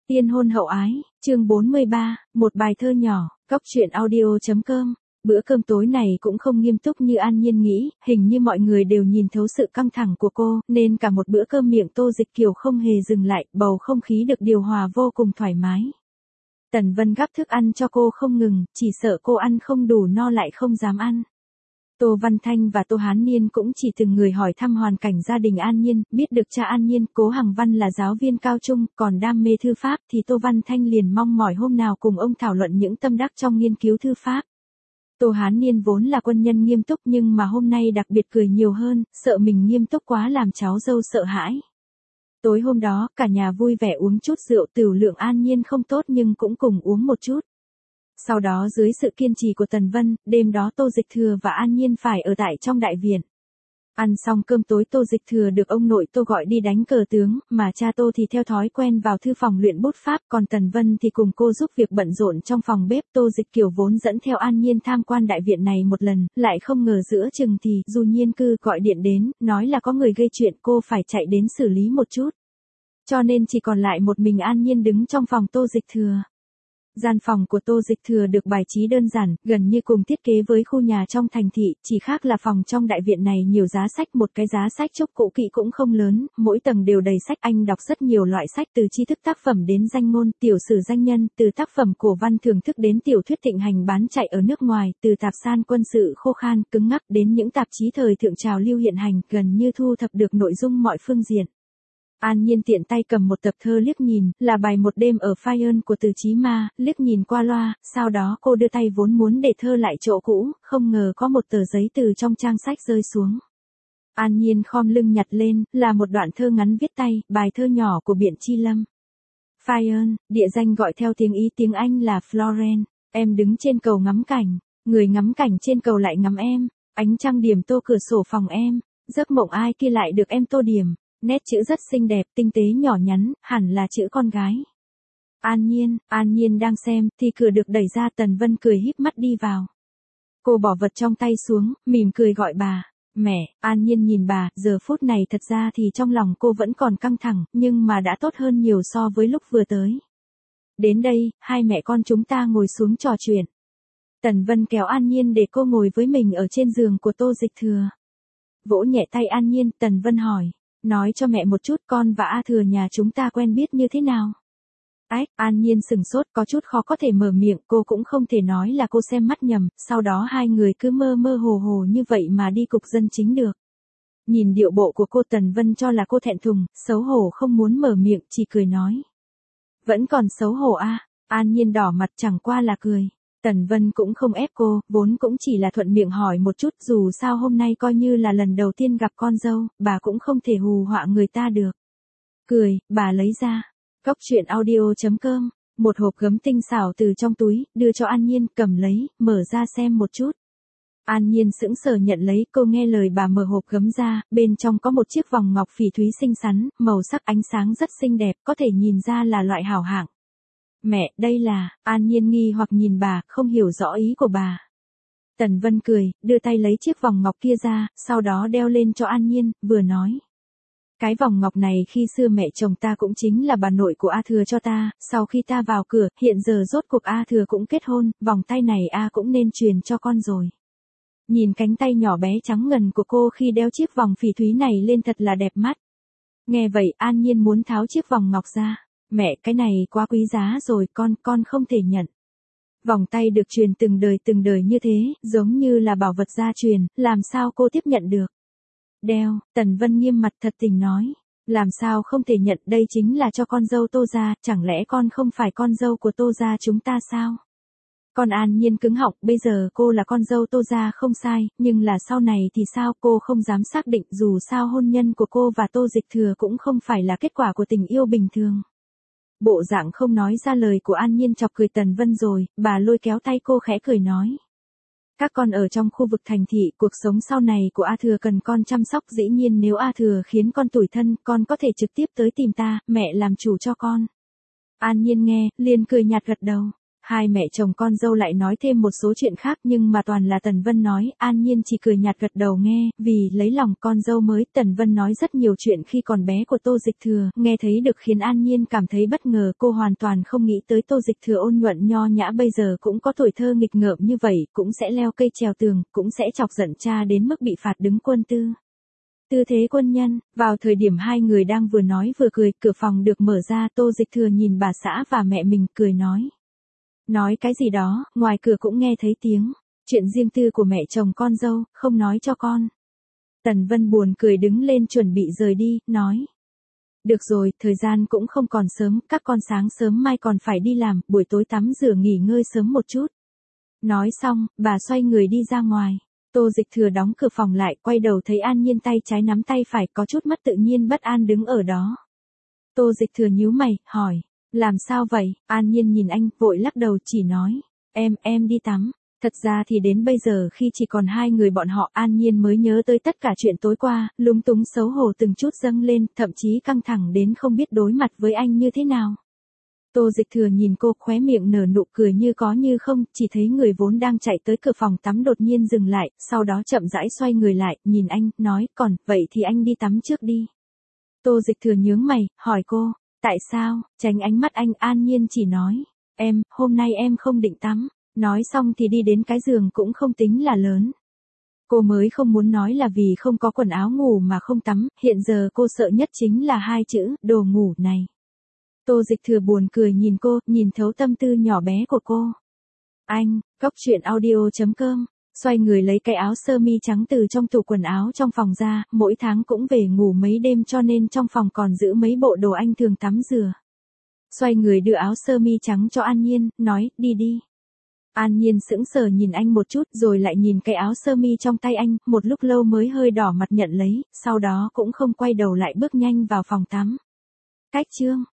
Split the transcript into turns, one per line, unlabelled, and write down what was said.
Tiên hôn hậu ái, chương 43, một bài thơ nhỏ, Cóc truyện audio.com. Bữa cơm tối này cũng không nghiêm túc như An Nhiên nghĩ, hình như mọi người đều nhìn thấu sự căng thẳng của cô, nên cả một bữa cơm miệng Tô Dịch Kiều không hề dừng lại, bầu không khí được điều hòa vô cùng thoải mái. Tần Vân gắp thức ăn cho cô không ngừng, chỉ sợ cô ăn không đủ no lại không dám ăn. Tô Văn Thanh và Tô Hán Niên cũng chỉ từng người hỏi thăm hoàn cảnh gia đình An Nhiên, biết được cha An Nhiên, Cố Hằng Văn là giáo viên cao trung, còn đam mê thư pháp thì Tô Văn Thanh liền mong mỏi hôm nào cùng ông thảo luận những tâm đắc trong nghiên cứu thư pháp. Tô Hán Niên vốn là quân nhân nghiêm túc nhưng mà hôm nay đặc biệt cười nhiều hơn, sợ mình nghiêm túc quá làm cháu dâu sợ hãi. Tối hôm đó, cả nhà vui vẻ uống chút rượu, tửu lượng An Nhiên không tốt nhưng cũng cùng uống một chút. Sau đó dưới sự kiên trì của Tần Vân, đêm đó Tô Dịch Thừa và An Nhiên phải ở tại trong đại viện. Ăn xong cơm tối Tô Dịch Thừa được ông nội Tô gọi đi đánh cờ tướng, mà cha Tô thì theo thói quen vào thư phòng luyện bút pháp, còn Tần Vân thì cùng cô giúp việc bận rộn trong phòng bếp. Tô Dịch Kiều vốn dẫn theo An Nhiên tham quan đại viện này một lần, lại không ngờ giữa chừng thì Du Nhiên Cư gọi điện đến, nói là có người gây chuyện, cô phải chạy đến xử lý một chút. Cho nên chỉ còn lại một mình An Nhiên đứng trong phòng Tô Dịch Thừa. Gian phòng của Tô Dịch Thừa được bài trí đơn giản, gần như cùng thiết kế với khu nhà trong thành thị, chỉ khác là phòng trong đại viện này nhiều giá sách, một cái giá sách trúc cũ kỹ cũng không lớn, mỗi tầng đều đầy sách. Anh đọc rất nhiều loại sách từ tri thức tác phẩm đến danh ngôn, tiểu sử danh nhân, từ tác phẩm cổ văn thưởng thức đến tiểu thuyết thịnh hành bán chạy ở nước ngoài, từ tạp san quân sự khô khan, cứng ngắc đến những tạp chí thời thượng trào lưu hiện hành, gần như thu thập được nội dung mọi phương diện. An Nhiên tiện tay cầm một tập thơ liếc nhìn, là bài Một đêm ở Phai Ơn của Từ Chí Ma, liếc nhìn qua loa, sau đó cô đưa tay vốn muốn để thơ lại chỗ cũ, không ngờ có một tờ giấy từ trong trang sách rơi xuống. An Nhiên khom lưng nhặt lên, là một đoạn thơ ngắn viết tay, bài thơ nhỏ của Biện Chi Lâm. Phai Ơn, địa danh gọi theo tiếng Ý tiếng Anh là Florence, em đứng trên cầu ngắm cảnh, người ngắm cảnh trên cầu lại ngắm em, ánh trăng điểm tô cửa sổ phòng em, giấc mộng ai kia lại được em tô điểm. Nét chữ rất xinh đẹp, tinh tế nhỏ nhắn, hẳn là chữ con gái. An Nhiên đang xem, thì cửa được đẩy ra, Tần Vân cười híp mắt đi vào. Cô bỏ vật trong tay xuống, mỉm cười gọi bà. Mẹ. An Nhiên nhìn bà, giờ phút này thật ra thì trong lòng cô vẫn còn căng thẳng, nhưng mà đã tốt hơn nhiều so với lúc vừa tới. Đến đây, hai mẹ con chúng ta ngồi xuống trò chuyện. Tần Vân kéo An Nhiên để cô ngồi với mình ở trên giường của Tô Dịch Thừa. Vỗ nhẹ tay An Nhiên, Tần Vân hỏi. Nói cho mẹ một chút, con và A Thừa nhà chúng ta quen biết như thế nào? Ách, An Nhiên sừng sốt, có chút khó có thể mở miệng, cô cũng không thể nói là cô xem mắt nhầm, sau đó hai người cứ mơ mơ hồ hồ như vậy mà đi cục dân chính được. Nhìn điệu bộ của cô, Tần Vân cho là cô thẹn thùng, xấu hổ không muốn mở miệng, chỉ cười nói. Vẫn còn xấu hổ à? An Nhiên đỏ mặt, chẳng qua là cười. Tần Vân cũng không ép cô, vốn cũng chỉ là thuận miệng hỏi một chút, dù sao hôm nay coi như là lần đầu tiên gặp con dâu, bà cũng không thể hù họa người ta được. Cười, bà lấy ra. Cóc truyện audio.com, một hộp gấm tinh xảo từ trong túi, đưa cho An Nhiên, cầm lấy, mở ra xem một chút. An Nhiên sững sờ nhận lấy, cô nghe lời bà mở hộp gấm ra, bên trong có một chiếc vòng ngọc phỉ thúy xinh xắn, màu sắc ánh sáng rất xinh đẹp, có thể nhìn ra là loại hảo hạng. Mẹ, đây là, An Nhiên nghi hoặc nhìn bà, không hiểu rõ ý của bà. Tần Vân cười, đưa tay lấy chiếc vòng ngọc kia ra, sau đó đeo lên cho An Nhiên, vừa nói. Cái vòng ngọc này khi xưa mẹ chồng ta cũng chính là bà nội của A Thừa cho ta, sau khi ta vào cửa, hiện giờ rốt cuộc A Thừa cũng kết hôn, vòng tay này A cũng nên truyền cho con rồi. Nhìn cánh tay nhỏ bé trắng ngần của cô khi đeo chiếc vòng phỉ thúy này lên thật là đẹp mắt. Nghe vậy An Nhiên muốn tháo chiếc vòng ngọc ra. Mẹ, cái này quá quý giá rồi, con không thể nhận. Vòng tay được truyền từng đời như thế, giống như là bảo vật gia truyền, làm sao cô tiếp nhận được? Đeo, Tần Vân nghiêm mặt thật tình nói. Làm sao không thể nhận, đây chính là cho con dâu Tô gia, chẳng lẽ con không phải con dâu của Tô gia chúng ta sao? Con An Nhiên cứng họng, bây giờ cô là con dâu Tô gia không sai, nhưng là sau này thì sao, cô không dám xác định, dù sao hôn nhân của cô và Tô Dịch Thừa cũng không phải là kết quả của tình yêu bình thường. Bộ dạng không nói ra lời của An Nhiên chọc cười Tần Vân rồi, bà lôi kéo tay cô khẽ cười nói. Các con ở trong khu vực thành thị, cuộc sống sau này của A Thừa cần con chăm sóc, dĩ nhiên nếu A Thừa khiến con tủi thân, con có thể trực tiếp tới tìm ta, mẹ làm chủ cho con. An Nhiên nghe, liền cười nhạt gật đầu. Hai mẹ chồng con dâu lại nói thêm một số chuyện khác nhưng mà toàn là Tần Vân nói, An Nhiên chỉ cười nhạt gật đầu nghe, vì lấy lòng con dâu mới. Tần Vân nói rất nhiều chuyện khi còn bé của Tô Dịch Thừa, nghe thấy được khiến An Nhiên cảm thấy bất ngờ. Cô hoàn toàn không nghĩ tới Tô Dịch Thừa ôn nhuận nho nhã bây giờ cũng có tuổi thơ nghịch ngợm như vậy, cũng sẽ leo cây trèo tường, cũng sẽ chọc giận cha đến mức bị phạt đứng quân tư thế quân nhân. Vào thời điểm hai người đang vừa nói vừa cười, cửa phòng được mở ra. Tô Dịch Thừa nhìn bà xã và mẹ mình, cười nói. Nói cái gì đó, ngoài cửa cũng nghe thấy tiếng. Chuyện riêng tư của mẹ chồng con dâu, không nói cho con. Tần Vân buồn cười đứng lên chuẩn bị rời đi, nói. Được rồi, thời gian cũng không còn sớm, các con sáng sớm mai còn phải đi làm, buổi tối tắm rửa nghỉ ngơi sớm một chút. Nói xong, bà xoay người đi ra ngoài. Tô Dịch Thừa đóng cửa phòng lại, quay đầu thấy An Nhiên tay trái nắm tay phải, có chút mất tự nhiên bất an đứng ở đó. Tô Dịch Thừa nhíu mày, hỏi, làm sao vậy? An Nhiên nhìn anh, vội lắc đầu chỉ nói, em đi tắm. Thật ra thì đến bây giờ khi chỉ còn hai người bọn họ, An Nhiên mới nhớ tới tất cả chuyện tối qua, lúng túng xấu hổ từng chút dâng lên, thậm chí căng thẳng đến không biết đối mặt với anh như thế nào. Tô Dịch Thừa nhìn cô, khóe miệng nở nụ cười như có như không, chỉ thấy người vốn đang chạy tới cửa phòng tắm đột nhiên dừng lại, sau đó chậm rãi xoay người lại, nhìn anh, nói, còn, vậy thì anh đi tắm trước đi. Tô Dịch Thừa nhướng mày, hỏi cô, tại sao? Tránh ánh mắt anh. An Nhiên chỉ nói, hôm nay em không định tắm. Nói xong thì đi đến cái giường cũng không tính là lớn. Cô mới không muốn nói là vì không có quần áo ngủ mà không tắm, hiện giờ cô sợ nhất chính là hai chữ, đồ ngủ này. Tô Dịch Thừa buồn cười nhìn cô, nhìn thấu tâm tư nhỏ bé của cô. Anh, coctruyện.audio.com, xoay người lấy cái áo sơ mi trắng từ trong tủ quần áo trong phòng ra, mỗi tháng cũng về ngủ mấy đêm cho nên trong phòng còn giữ mấy bộ đồ anh thường tắm rửa. Xoay người đưa áo sơ mi trắng cho An Nhiên, nói, đi đi. An Nhiên sững sờ nhìn anh một chút rồi lại nhìn cái áo sơ mi trong tay anh, một lúc lâu mới hơi đỏ mặt nhận lấy, sau đó cũng không quay đầu lại bước nhanh vào phòng tắm. Cách chương